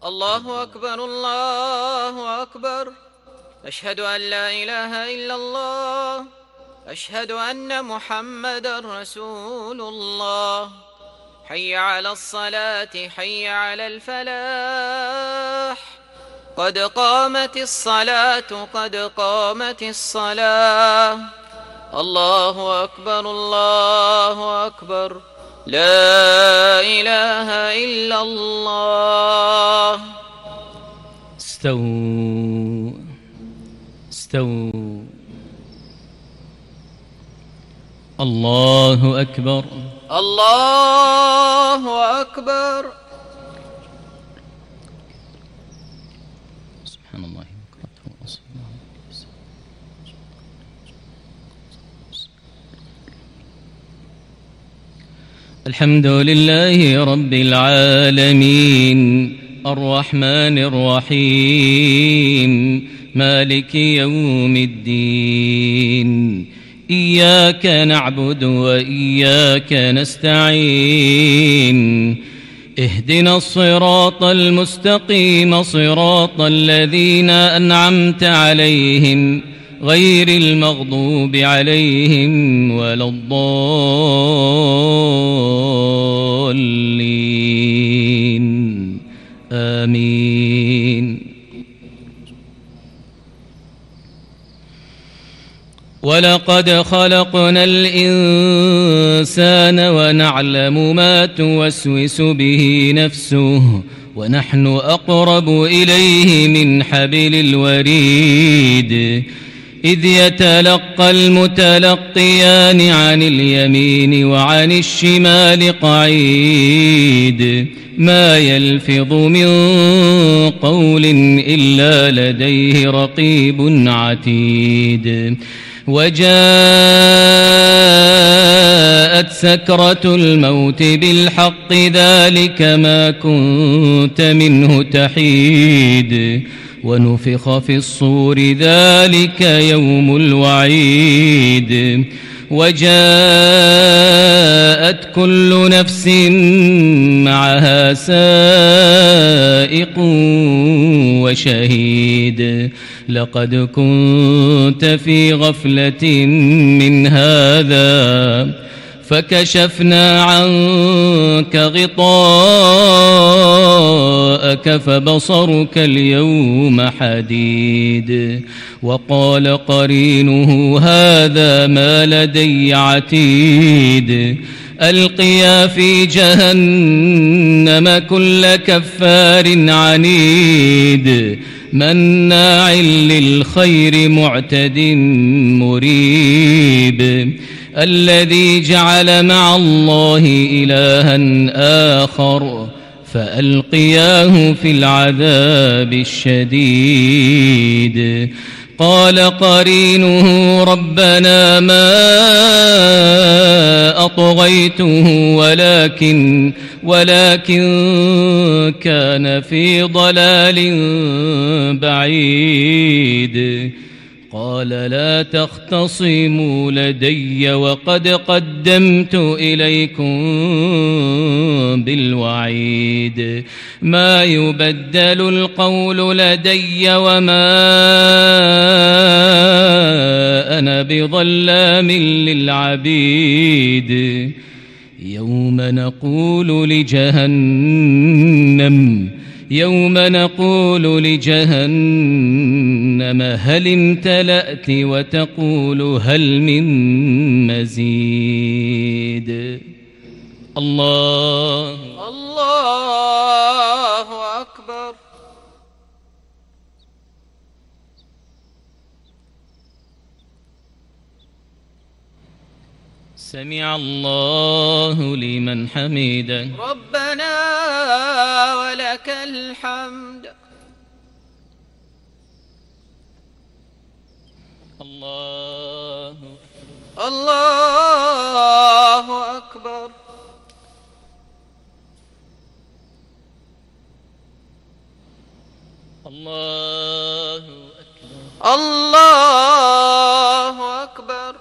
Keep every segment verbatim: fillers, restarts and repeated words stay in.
الله أكبر الله أكبر. أشهد أن لا إله إلا الله. أشهد أن محمدًا رسول الله. حي على الصلاة حي على الفلاح. قد قامت الصلاة قد قامت الصلاة. الله أكبر الله أكبر. لا إله إلا الله. استووا استووا. الله أكبر الله أكبر. سبحان الله. الحمد لله رب العالمين الرحمن الرحيم مالك يوم الدين. إياك نعبد وإياك نستعين. اهدنا الصراط المستقيم صراط الذين أنعمت عليهم غير المغضوب عليهم ولا الضالين. آمين. ولقد خلقنا الإنسان ونعلم ما توسوس به نفسه ونحن أقرب إليه من حبل الوريد. إذ يتلقى المتلقيان عن اليمين وعن الشمال قعيد. ما يلفظ من قول إلا لديه رقيب عتيد. وجاءت سكرة الموت بالحق ذلك ما كنت منه تحيد. ونفخ في الصور ذلك يوم الوعيد. وجاءت كل نفس معها سائق وشهيد. لقد كنت في غفلة من هذا فكشفنا عنك غطاءك فبصرك اليوم حديد. وقال قرينه هذا ما لدي عتيد. ألقيا في جهنم كل كفار عنيد. مناع للخير معتد مريب. الذي جعل مع الله إلها آخر فألقياه في العذاب الشديد. قال قرينه ربنا ما أطغيته ولكن ولكن كان في ضلال بعيد. قال لا تختصموا لدي وقد قدمت إليكم بالوعيد. ما يبدل القول لدي وما أنا بظلام للعبيد. يوم نقول لجهنم يوم نقول لجهنم هل امتلأت وتقول هل من مزيد. الله الله أكبر. سمع الله لمن حمده. ربنا ولك الحمد. الله الله أكبر. الله أكبر. الله أكبر.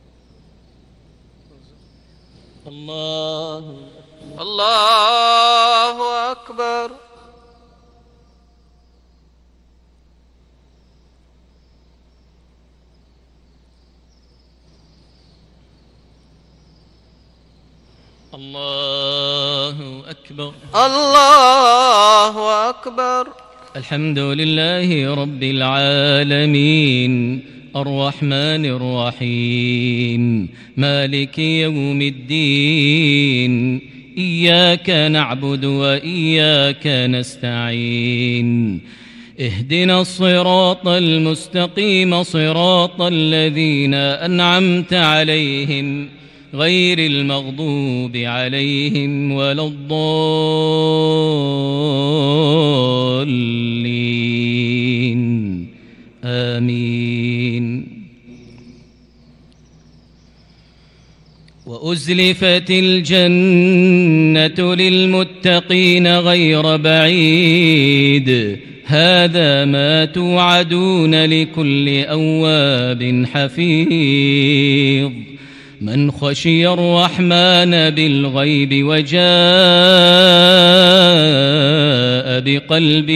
الله الله الله أكبر. الله أكبر. الحمد لله رب العالمين الرحمن الرحيم مالك يوم الدين إياك نعبد وإياك نستعين اهدنا الصراط المستقيم صراط الذين أنعمت عليهم غير المغضوب عليهم ولا الضالين آمين. وأزلفت الجنة للمتقين غير بعيد هذا ما توعدون لكل أواب حفيظ من خشي الرحمن بالغيب وجاء بقلب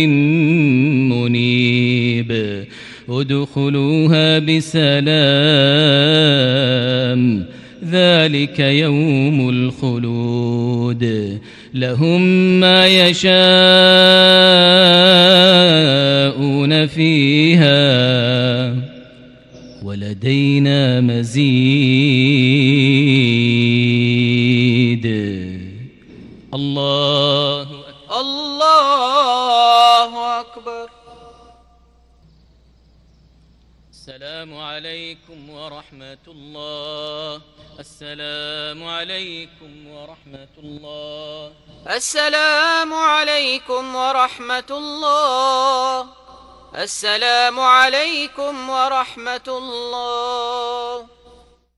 منيب ادخلوها بسلام ذلك يوم الخلود لهم ما يشاءون فيها ولدينا مزيد. الله أكبر. الله أكبر. السلام عليكم ورحمة الله. السلام عليكم ورحمة الله. السلام عليكم ورحمة الله. السلام عليكم ورحمة الله.